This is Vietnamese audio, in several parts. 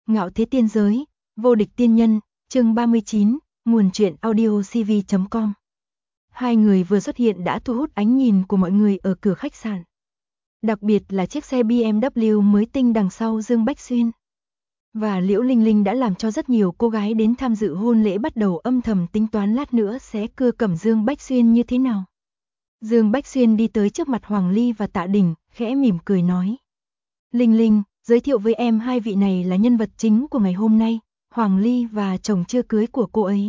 Ngạo thế tiên giới, vô địch tiên nhân, chương 39, nguồn truyện audiocv.com. Hai người vừa xuất hiện đã thu hút ánh nhìn của mọi người ở cửa khách sạn. Đặc biệt là chiếc xe BMW mới tinh đằng sau Dương Bách Xuyên. Và Liễu Linh Linh đã làm cho rất nhiều cô gái đến tham dự hôn lễ bắt đầu âm thầm tính toán lát nữa sẽ cưa cẩm Dương Bách Xuyên như thế nào. Dương Bách Xuyên đi tới trước mặt Hoàng Ly và Tạ Đình, khẽ mỉm cười nói. Linh Linh, giới thiệu với em hai vị này là nhân vật chính của ngày hôm nay, Hoàng Ly và chồng chưa cưới của cô ấy.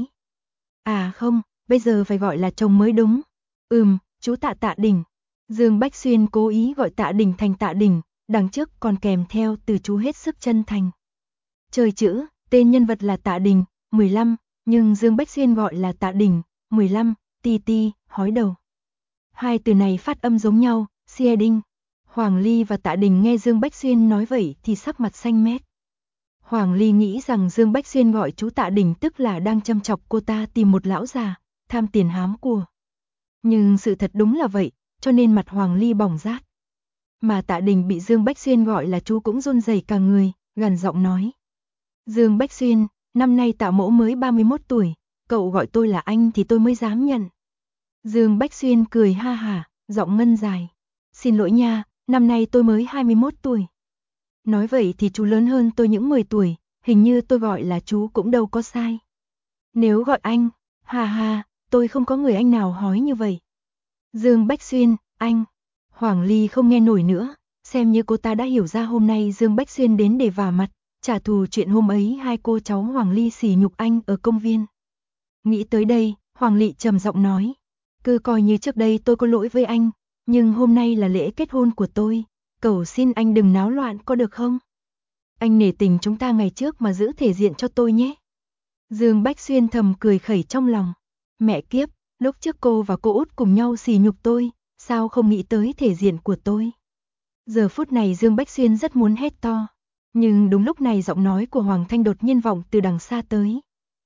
À không, bây giờ phải gọi là chồng mới đúng. Chú Tạ Đình. Dương Bách Xuyên cố ý gọi Tạ Đình thành Tạ Đình, đằng trước còn kèm theo từ chú hết sức chân thành. Trời chữ, tên nhân vật là Tạ Đình, 15, nhưng Dương Bách Xuyên gọi là Tạ Đình, 15, ti, hói đầu. Hai từ này phát âm giống nhau, xie đinh. Hoàng Ly và Tạ Đình nghe Dương Bách Xuyên nói vậy thì sắc mặt xanh mét. Hoàng Ly nghĩ rằng Dương Bách Xuyên gọi chú Tạ Đình tức là đang châm chọc cô ta tìm một lão già, tham tiền hám của. Nhưng sự thật đúng là vậy, cho nên mặt Hoàng Ly bỏng rát. Mà Tạ Đình bị Dương Bách Xuyên gọi là chú cũng run rẩy cả người, gằn giọng nói. Dương Bách Xuyên, năm nay Tạ mẫu mới 31 tuổi, cậu gọi tôi là anh thì tôi mới dám nhận. Dương Bách Xuyên cười ha hả, giọng ngân dài. Xin lỗi nha, năm nay tôi mới 21 tuổi. Nói vậy thì chú lớn hơn tôi những 10 tuổi, hình như tôi gọi là chú cũng đâu có sai. Nếu gọi anh, ha, tôi không có người anh nào hói như vậy. Dương Bách Xuyên, anh. Hoàng Ly không nghe nổi nữa, xem như cô ta đã hiểu ra hôm nay Dương Bách Xuyên đến để vả mặt, trả thù chuyện hôm ấy hai cô cháu Hoàng Ly sỉ nhục anh ở công viên. Nghĩ tới đây, Hoàng Ly trầm giọng nói, cứ coi như trước đây tôi có lỗi với anh, nhưng hôm nay là lễ kết hôn của tôi, cầu xin anh đừng náo loạn có được không? Anh nể tình chúng ta ngày trước mà giữ thể diện cho tôi nhé. Dương Bách Xuyên thầm cười khẩy trong lòng, mẹ kiếp, lúc trước cô và cô út cùng nhau sỉ nhục tôi, sao không nghĩ tới thể diện của tôi? Giờ phút này Dương Bách Xuyên rất muốn hét to, nhưng đúng lúc này giọng nói của Hoàng Thanh đột nhiên vọng từ đằng xa tới.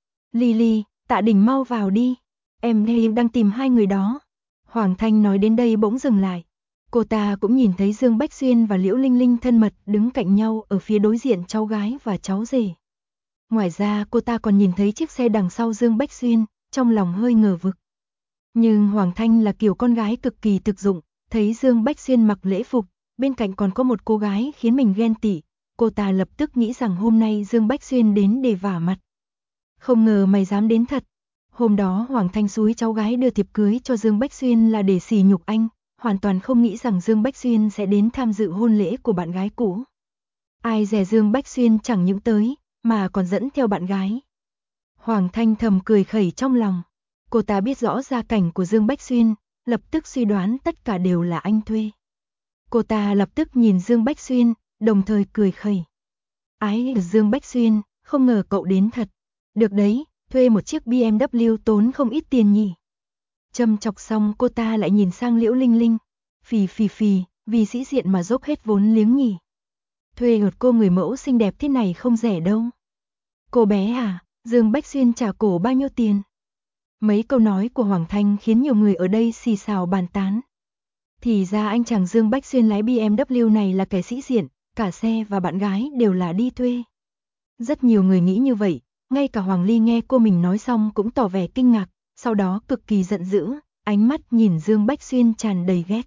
Ly, Tạ Đình mau vào đi, em đang tìm hai người đó. Hoàng Thanh nói đến đây bỗng dừng lại. Cô ta cũng nhìn thấy Dương Bách Xuyên và Liễu Linh Linh thân mật đứng cạnh nhau ở phía đối diện cháu gái và cháu rể. Ngoài ra cô ta còn nhìn thấy chiếc xe đằng sau Dương Bách Xuyên, trong lòng hơi ngờ vực. Nhưng Hoàng Thanh là kiểu con gái cực kỳ thực dụng, thấy Dương Bách Xuyên mặc lễ phục, bên cạnh còn có một cô gái khiến mình ghen tị, cô ta lập tức nghĩ rằng hôm nay Dương Bách Xuyên đến để vả mặt. Không ngờ mày dám đến thật. Hôm đó Hoàng Thanh xúi cháu gái đưa thiệp cưới cho Dương Bách Xuyên là để sỉ nhục anh, hoàn toàn không nghĩ rằng Dương Bách Xuyên sẽ đến tham dự hôn lễ của bạn gái cũ. Ai dè Dương Bách Xuyên chẳng những tới, mà còn dẫn theo bạn gái. Hoàng Thanh thầm cười khẩy trong lòng. Cô ta biết rõ gia cảnh của Dương Bách Xuyên, lập tức suy đoán tất cả đều là anh thuê. Cô ta lập tức nhìn Dương Bách Xuyên, đồng thời cười khẩy. Ái Dương Bách Xuyên, không ngờ cậu đến thật. Được đấy, thuê một chiếc BMW tốn không ít tiền nhỉ. Châm chọc xong cô ta lại nhìn sang Liễu Linh Linh. Phì, vì sĩ diện mà dốc hết vốn liếng nhỉ. Thuê một cô người mẫu xinh đẹp thế này không rẻ đâu. Cô bé à, Dương Bách Xuyên trả cổ bao nhiêu tiền? Mấy câu nói của Hoàng Thanh khiến nhiều người ở đây xì xào bàn tán. Thì ra anh chàng Dương Bách Xuyên lái BMW này là kẻ sĩ diện, cả xe và bạn gái đều là đi thuê. Rất nhiều người nghĩ như vậy, ngay cả Hoàng Ly nghe cô mình nói xong cũng tỏ vẻ kinh ngạc, sau đó cực kỳ giận dữ, ánh mắt nhìn Dương Bách Xuyên tràn đầy ghét.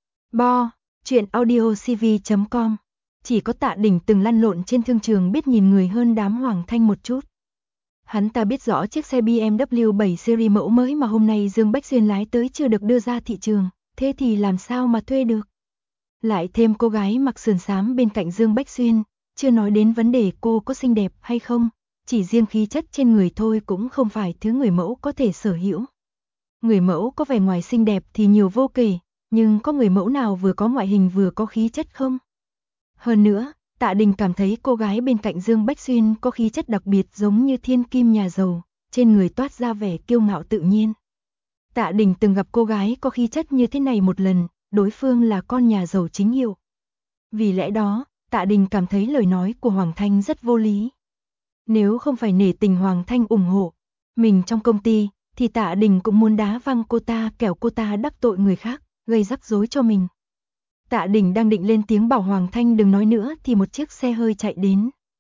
Truyện audiocv.com. Chỉ có Tạ Đình từng lăn lộn trên thương trường biết nhìn người hơn đám Hoàng Thanh một chút. Hắn ta biết rõ chiếc xe BMW 7 series mẫu mới mà hôm nay Dương Bách Xuyên lái tới chưa được đưa ra thị trường, thế thì làm sao mà thuê được. Lại thêm cô gái mặc sườn xám bên cạnh Dương Bách Xuyên, chưa nói đến vấn đề cô có xinh đẹp hay không, chỉ riêng khí chất trên người thôi cũng không phải thứ người mẫu có thể sở hữu. Người mẫu có vẻ ngoài xinh đẹp thì nhiều vô kể, nhưng có người mẫu nào vừa có ngoại hình vừa có khí chất không? Hơn nữa, Tạ Đình cảm thấy cô gái bên cạnh Dương Bách Xuyên có khí chất đặc biệt giống như thiên kim nhà giàu, trên người toát ra vẻ kiêu ngạo tự nhiên. Tạ Đình từng gặp cô gái có khí chất như thế này một lần, đối phương là con nhà giàu chính hiệu. Vì lẽ đó, Tạ Đình cảm thấy lời nói của Hoàng Thanh rất vô lý. Nếu không phải nể tình Hoàng Thanh ủng hộ mình trong công ty, thì Tạ Đình cũng muốn đá văng cô ta kẻo cô ta đắc tội người khác, gây rắc rối cho mình. Tạ Đình đang định lên tiếng bảo Hoàng Thanh đừng nói nữa thì một chiếc xe hơi chạy đến.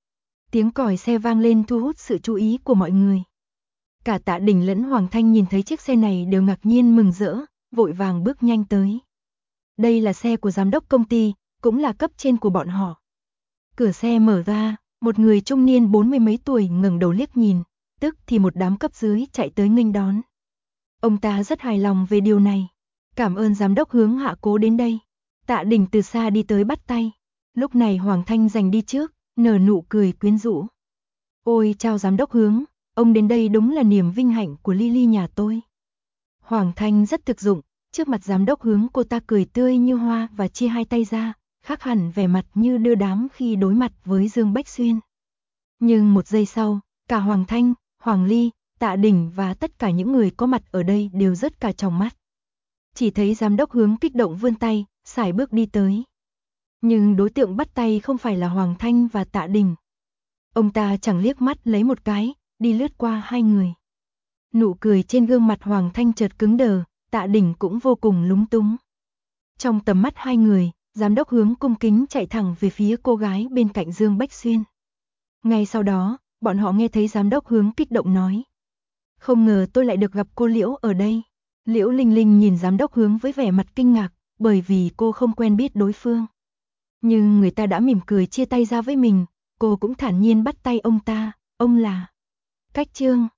Tiếng còi xe vang lên thu hút sự chú ý của mọi người. Cả Tạ Đình lẫn Hoàng Thanh nhìn thấy chiếc xe này đều ngạc nhiên mừng rỡ, vội vàng bước nhanh tới. Đây là xe của giám đốc công ty, cũng là cấp trên của bọn họ. Cửa xe mở ra, một người trung niên 40 mấy tuổi ngẩng đầu liếc nhìn, tức thì một đám cấp dưới chạy tới nghênh đón. Ông ta rất hài lòng về điều này. Cảm ơn giám đốc Hướng hạ cố đến đây. Tạ Đình từ xa đi tới bắt tay. Lúc này Hoàng Thanh giành đi trước, nở nụ cười quyến rũ. Ôi chào giám đốc Hướng, ông đến đây đúng là niềm vinh hạnh của Lily nhà tôi. Hoàng Thanh rất thực dụng, trước mặt giám đốc Hướng cô ta cười tươi như hoa và chia hai tay ra, khác hẳn vẻ mặt như đưa đám khi đối mặt với Dương Bách Xuyên. Nhưng một giây sau, cả Hoàng Thanh, Hoàng Ly, Tạ Đình và tất cả những người có mặt ở đây đều rớt cả tròng mắt. Chỉ thấy giám đốc Hướng kích động vươn tay, sải bước đi tới. Nhưng đối tượng bắt tay không phải là Hoàng Thanh và Tạ Đình. Ông ta chẳng liếc mắt lấy một cái, đi lướt qua hai người. Nụ cười trên gương mặt Hoàng Thanh chợt cứng đờ, Tạ Đình cũng vô cùng lúng túng. Trong tầm mắt hai người, giám đốc Hướng cung kính chạy thẳng về phía cô gái bên cạnh Dương Bách Xuyên. Ngay sau đó, bọn họ nghe thấy giám đốc Hướng kích động nói. Không ngờ tôi lại được gặp cô Liễu ở đây. Liễu Linh Linh nhìn giám đốc Hướng với vẻ mặt kinh ngạc, bởi vì cô không quen biết đối phương. Nhưng người ta đã mỉm cười chia tay ra với mình, cô cũng thản nhiên bắt tay ông ta, ông là Cách Trương.